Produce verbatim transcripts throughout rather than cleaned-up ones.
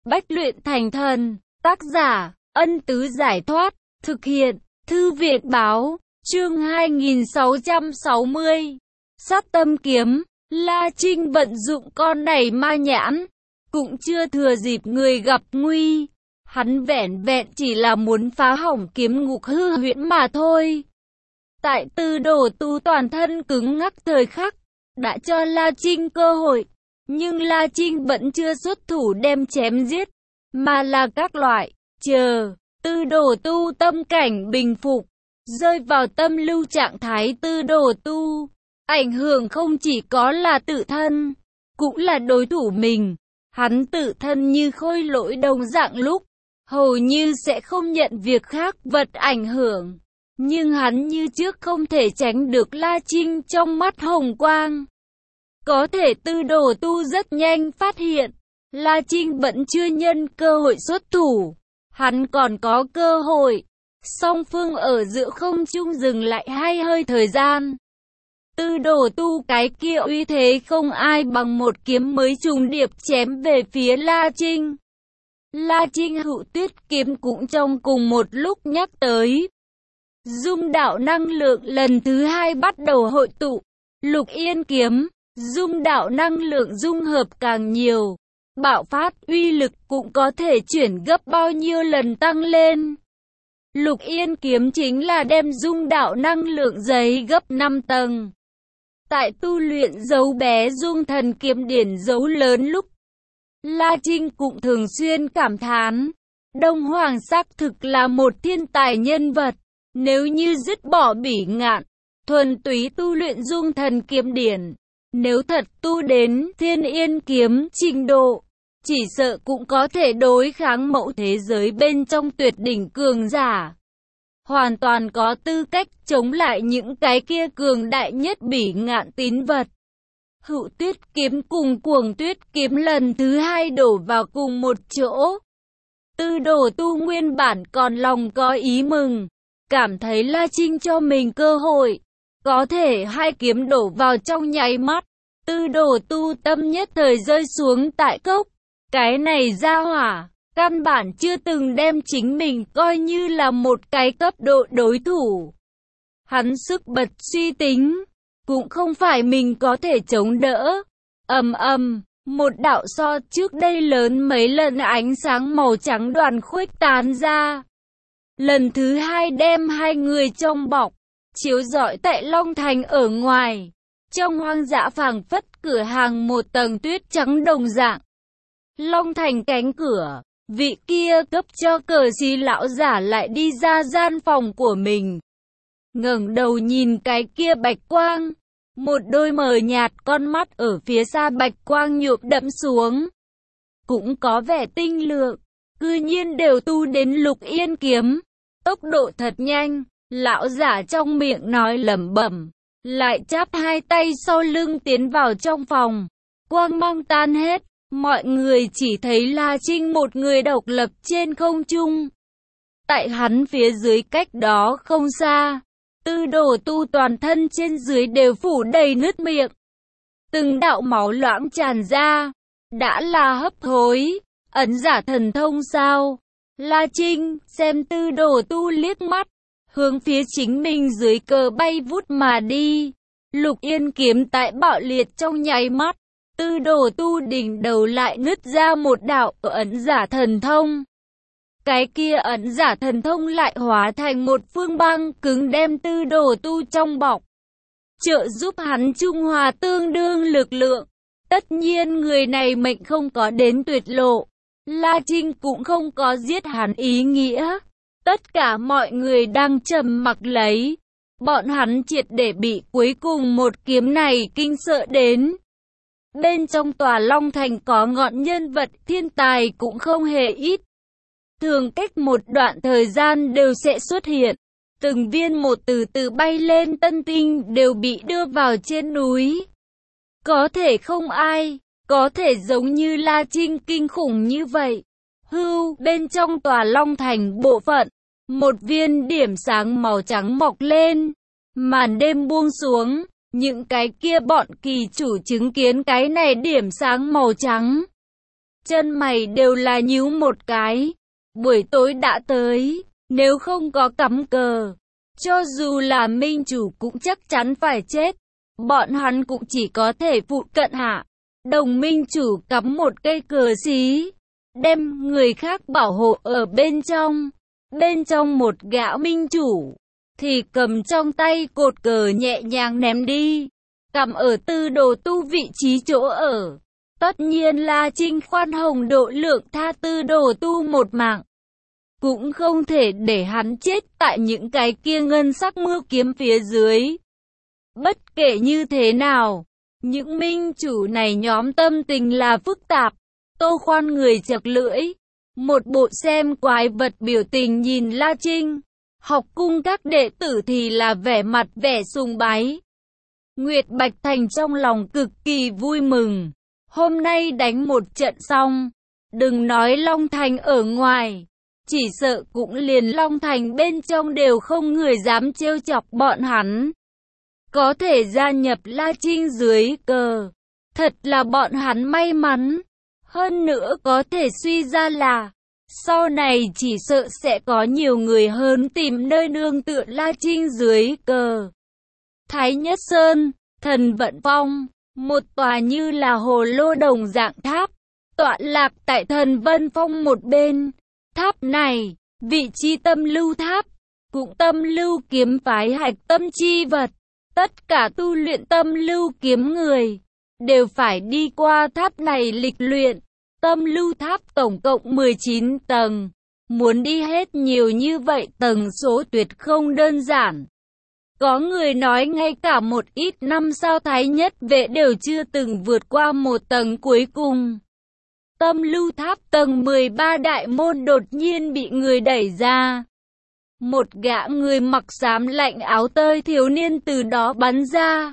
Bách luyện thành thần. Tác giả, Ân Tứ Giải Thoát. Thực hiện, Thư Việt Báo. Chương hai nghìn sáu trăm sáu mươi. Sát tâm kiếm. La Trinh vận dụng con này ma nhãn, cũng chưa thừa dịp người gặp nguy. Hắn vẻn vẹn chỉ là muốn phá hỏng kiếm ngục hư huyễn mà thôi. Tại Tư Đồ Tu toàn thân cứng ngắc thời khắc, đã cho La Trinh cơ hội, nhưng La Trinh vẫn chưa xuất thủ đem chém giết, mà là các loại, chờ, Tư Đồ Tu tâm cảnh bình phục, rơi vào tâm lưu trạng thái Tư Đồ Tu. Ảnh hưởng không chỉ có là tự thân, cũng là đối thủ mình. Hắn tự thân như khôi lỗi đồng dạng lúc, hầu như sẽ không nhận việc khác vật ảnh hưởng. Nhưng hắn như trước không thể tránh được La Trinh trong mắt hồng quang. Có thể Tư Đồ Tu rất nhanh phát hiện, La Trinh vẫn chưa nhân cơ hội xuất thủ. Hắn còn có cơ hội. Song phương ở giữa không trung dừng lại hai hơi thời gian. Tư Đồ Tu cái kia uy thế không ai bằng một kiếm mới trùng điệp chém về phía La Trinh. La Trinh Hữu Tuyết kiếm cũng trong cùng một lúc nhắc tới. Dung đạo năng lượng lần thứ hai bắt đầu hội tụ. Lục Yên kiếm, dung đạo năng lượng dung hợp càng nhiều, bạo phát uy lực cũng có thể chuyển gấp bao nhiêu lần tăng lên. Lục Yên kiếm chính là đem dung đạo năng lượng giấy gấp năm tầng. Tại tu luyện dấu bé dung thần kiếm điển dấu lớn lúc, La Trinh cũng thường xuyên cảm thán, Đông Hoàng xác thực là một thiên tài nhân vật. Nếu như dứt bỏ bỉ ngạn, thuần túy tu luyện dung thần kiếm điển, nếu thật tu đến thiên yên kiếm trình độ, chỉ sợ cũng có thể đối kháng mẫu thế giới bên trong tuyệt đỉnh cường giả. Hoàn toàn có tư cách chống lại những cái kia cường đại nhất bỉ ngạn tín vật. Hữu Tuyết kiếm cùng Cuồng Tuyết kiếm lần thứ hai đổ vào cùng một chỗ. Tư Đồ Tu nguyên bản còn lòng có ý mừng, cảm thấy La Trinh cho mình cơ hội, có thể hai kiếm đổ vào trong nháy mắt. Tư Đồ Tu tâm nhất thời rơi xuống tại cốc. Cái này ra hỏa, căn bản chưa từng đem chính mình coi như là một cái cấp độ đối thủ. Hắn sức bật suy tính, cũng không phải mình có thể chống đỡ. Ầm ầm, một đạo so trước đây lớn mấy lần ánh sáng màu trắng đoàn khuếch tán ra. Lần thứ hai đem hai người trong bọc, chiếu rọi tại Long Thành ở ngoài. Trong hoang dã phảng phất cửa hàng một tầng tuyết trắng đồng dạng. Long Thành cánh cửa, vị kia cấp cho cờ xí lão giả lại đi ra gian phòng của mình. Ngẩng đầu nhìn cái kia bạch quang, một đôi mờ nhạt con mắt ở phía xa bạch quang nhuộm đẫm xuống. Cũng có vẻ tinh lượng, cư nhiên đều tu đến Lục Yên kiếm. Tốc độ thật nhanh, lão giả trong miệng nói lẩm bẩm, lại chắp hai tay sau lưng tiến vào trong phòng. Quang mang tan hết, mọi người chỉ thấy La Trinh một người độc lập trên không trung. Tại hắn phía dưới cách đó không xa, Tư Đồ Tu toàn thân trên dưới đều phủ đầy nứt miệng. Từng đạo máu loãng tràn ra, đã là hấp hối, ẩn giả thần thông sao? La Trinh xem Tư Đồ Tu liếc mắt, hướng phía chính mình dưới cờ bay vút mà đi. Lục Yên kiếm tại bạo liệt trong nháy mắt, Tư Đồ Tu đỉnh đầu lại nứt ra một đạo ẩn giả thần thông. Cái kia ẩn giả thần thông lại hóa thành một phương băng cứng đem Tư Đồ Tu trong bọc, trợ giúp hắn trung hòa tương đương lực lượng. Tất nhiên người này mệnh không có đến tuyệt lộ, La Trinh cũng không có giết hắn ý nghĩa. Tất cả mọi người đang trầm mặc lấy, bọn hắn triệt để bị cuối cùng một kiếm này kinh sợ đến. Bên trong tòa Long Thành có ngọn nhân vật thiên tài cũng không hề ít. Thường cách một đoạn thời gian đều sẽ xuất hiện. Từng viên một từ từ bay lên tân tinh đều bị đưa vào trên núi. Có thể không ai, có thể giống như La Trinh kinh khủng như vậy. Hưu, bên trong tòa Long Thành bộ phận, một viên điểm sáng màu trắng mọc lên. Màn đêm buông xuống, những cái kia bọn kỳ chủ chứng kiến cái này điểm sáng màu trắng. chân mày đều là nhíu một cái. Buổi tối đã tới, nếu không có cắm cờ, cho dù là minh chủ cũng chắc chắn phải chết. Bọn hắn cũng chỉ có thể phụ cận hạ. Đồng minh chủ cắm một cây cờ xí, đem người khác bảo hộ ở bên trong. Bên trong một gã minh chủ, thì cầm trong tay cột cờ nhẹ nhàng ném đi. Cầm ở Tư Đồ Tu vị trí chỗ ở. Tất nhiên La Trinh khoan hồng độ lượng tha Tư Đồ Tu một mạng. Cũng không thể để hắn chết tại những cái kia ngân sắc mưa kiếm phía dưới. Bất kể như thế nào, những minh chủ này nhóm tâm tình là phức tạp. Tô Khoan người chật lưỡi, một bộ xem quái vật biểu tình nhìn La Trinh. Học cung các đệ tử thì là vẻ mặt vẻ sùng bái. Nguyệt Bạch Thành trong lòng cực kỳ vui mừng. Hôm nay đánh một trận xong, đừng nói Long Thành ở ngoài, chỉ sợ cũng liền Long Thành bên trong đều không người dám trêu chọc bọn hắn. Có thể gia nhập La Trinh dưới cờ, thật là bọn hắn may mắn. Hơn nữa có thể suy ra là, sau này chỉ sợ sẽ có nhiều người hơn tìm nơi nương tựa La Trinh dưới cờ. Thái Nhất Sơn, Thần Vận Phong, một tòa như là hồ lô đồng dạng tháp, tọa lạc tại Thần Vân Phong một bên. Tháp này, vị trí tâm lưu tháp, cũng tâm lưu kiếm phái hạch tâm chi vật. Tất cả tu luyện tâm lưu kiếm người, đều phải đi qua tháp này lịch luyện. Tâm lưu tháp tổng cộng mười chín tầng. Muốn đi hết nhiều như vậy tầng số tuyệt không đơn giản. Có người nói ngay cả một ít năm sao thái nhất vệ đều chưa từng vượt qua một tầng cuối cùng. Tâm lưu tháp tầng mười ba đại môn đột nhiên bị người đẩy ra. Một gã người mặc xám lạnh áo tơi thiếu niên từ đó bắn ra.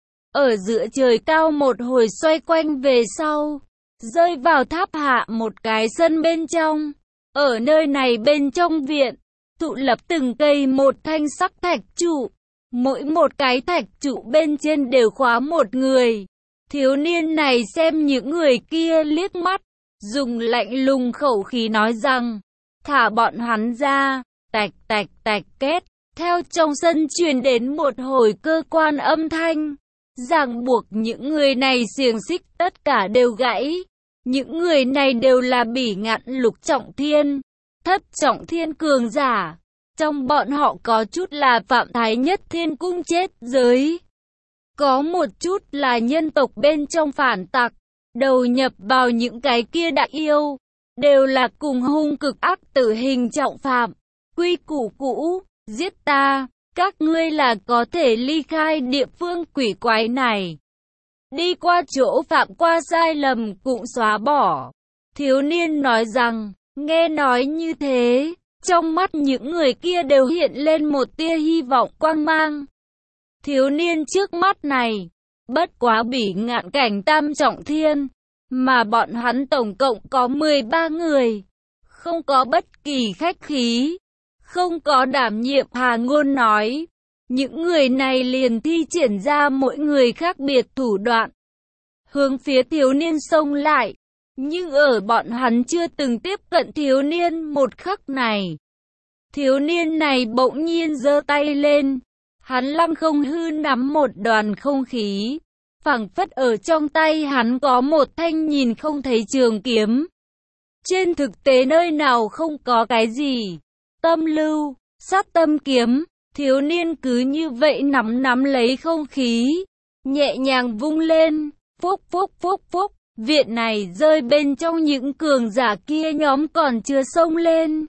Ở giữa trời cao một hồi xoay quanh về sau, rơi vào tháp hạ một cái sân bên trong. Ở nơi này bên trong viện, tụ lập từng cây một thanh sắc thạch trụ. Mỗi một cái thạch trụ bên trên đều khóa một người. Thiếu niên này xem những người kia liếc mắt, dùng lạnh lùng khẩu khí nói rằng, thả bọn hắn ra. Tạch tạch tạch két, theo trong sân truyền đến một hồi cơ quan âm thanh. Ràng buộc những người này xiềng xích tất cả đều gãy. Những người này đều là Bỉ Ngạn lục trọng thiên, thất trọng thiên cường giả. Trong bọn họ có chút là Phạm Thái Nhất Thiên Cung chết giới. Có một chút là nhân tộc bên trong phản tặc, đầu nhập vào những cái kia đại yêu. Đều là cùng hung cực ác tử hình trọng phạm. Quy củ cũ, giết ta, các ngươi là có thể ly khai địa phương quỷ quái này. Đi qua chỗ phạm qua sai lầm cũng xóa bỏ. Thiếu niên nói rằng, nghe nói như thế, trong mắt những người kia đều hiện lên một tia hy vọng quang mang. Thiếu niên trước mắt này, bất quá Bỉ Ngạn cảnh tam trọng thiên, mà bọn hắn tổng cộng có mười ba người. Không có bất kỳ khách khí, không có đảm nhiệm hà ngôn nói. Những người này liền thi triển ra mỗi người khác biệt thủ đoạn, hướng phía thiếu niên xông lại. Nhưng ở bọn hắn chưa từng tiếp cận thiếu niên một khắc này, thiếu niên này bỗng nhiên giơ tay lên. Hắn lăng không hư nắm một đoàn không khí, phảng phất ở trong tay hắn có một thanh nhìn không thấy trường kiếm. Trên thực tế nơi nào không có cái gì. Tâm lưu, sát tâm kiếm. Thiếu niên cứ như vậy nắm nắm lấy không khí, nhẹ nhàng vung lên. Phúc phúc phúc phúc. Viện này rơi bên trong những cường giả kia nhóm còn chưa xông lên.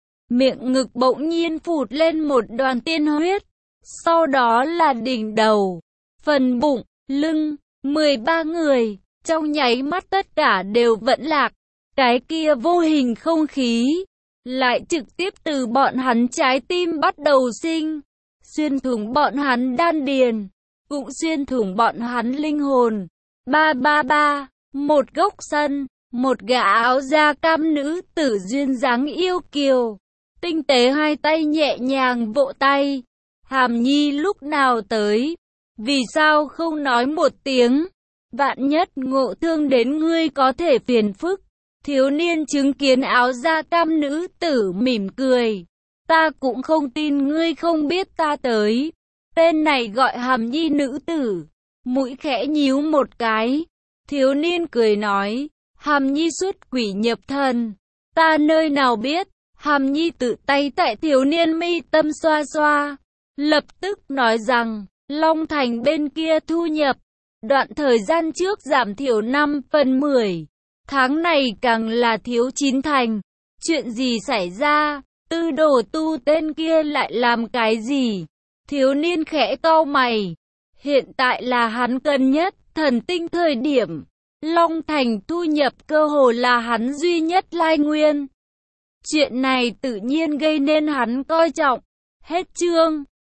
Miệng ngực bỗng nhiên phụt lên một đoàn tiên huyết. Sau đó là đỉnh đầu, phần bụng, lưng, mười ba người. Trong nháy mắt tất cả đều vẫn lạc. Cái kia vô hình không khí lại trực tiếp từ bọn hắn trái tim bắt đầu sinh, xuyên thủng bọn hắn đan điền, cũng xuyên thủng bọn hắn linh hồn. Ba ba ba. Một góc sân, một gã áo da cam nữ tử duyên dáng yêu kiều, tinh tế hai tay nhẹ nhàng vỗ tay. Hàm Nhi lúc nào tới? Vì sao không nói một tiếng? Vạn nhất ngộ thương đến ngươi có thể phiền phức. Thiếu niên chứng kiến áo da cam nữ tử mỉm cười. Ta cũng không tin ngươi không biết ta tới. Tên này gọi Hàm Nhi nữ tử. Mũi khẽ nhíu một cái. Thiếu niên cười nói. Hàm Nhi xuất quỷ nhập thần. Ta nơi nào biết. Hàm Nhi tự tay tại thiếu niên mi tâm xoa xoa. Lập tức nói rằng. Long Thành bên kia thu nhập. Đoạn thời gian trước giảm thiểu năm phần mười. Tháng này càng là thiếu chín thành. Chuyện gì xảy ra? Tư đồ tu tên kia lại làm cái gì? Thiếu niên khẽ cau mày. Hiện tại là hắn cần nhất thần tinh thời điểm. Long Thành thu nhập cơ hồ là hắn duy nhất lai nguyên. Chuyện này tự nhiên gây nên hắn coi trọng. Hết chương.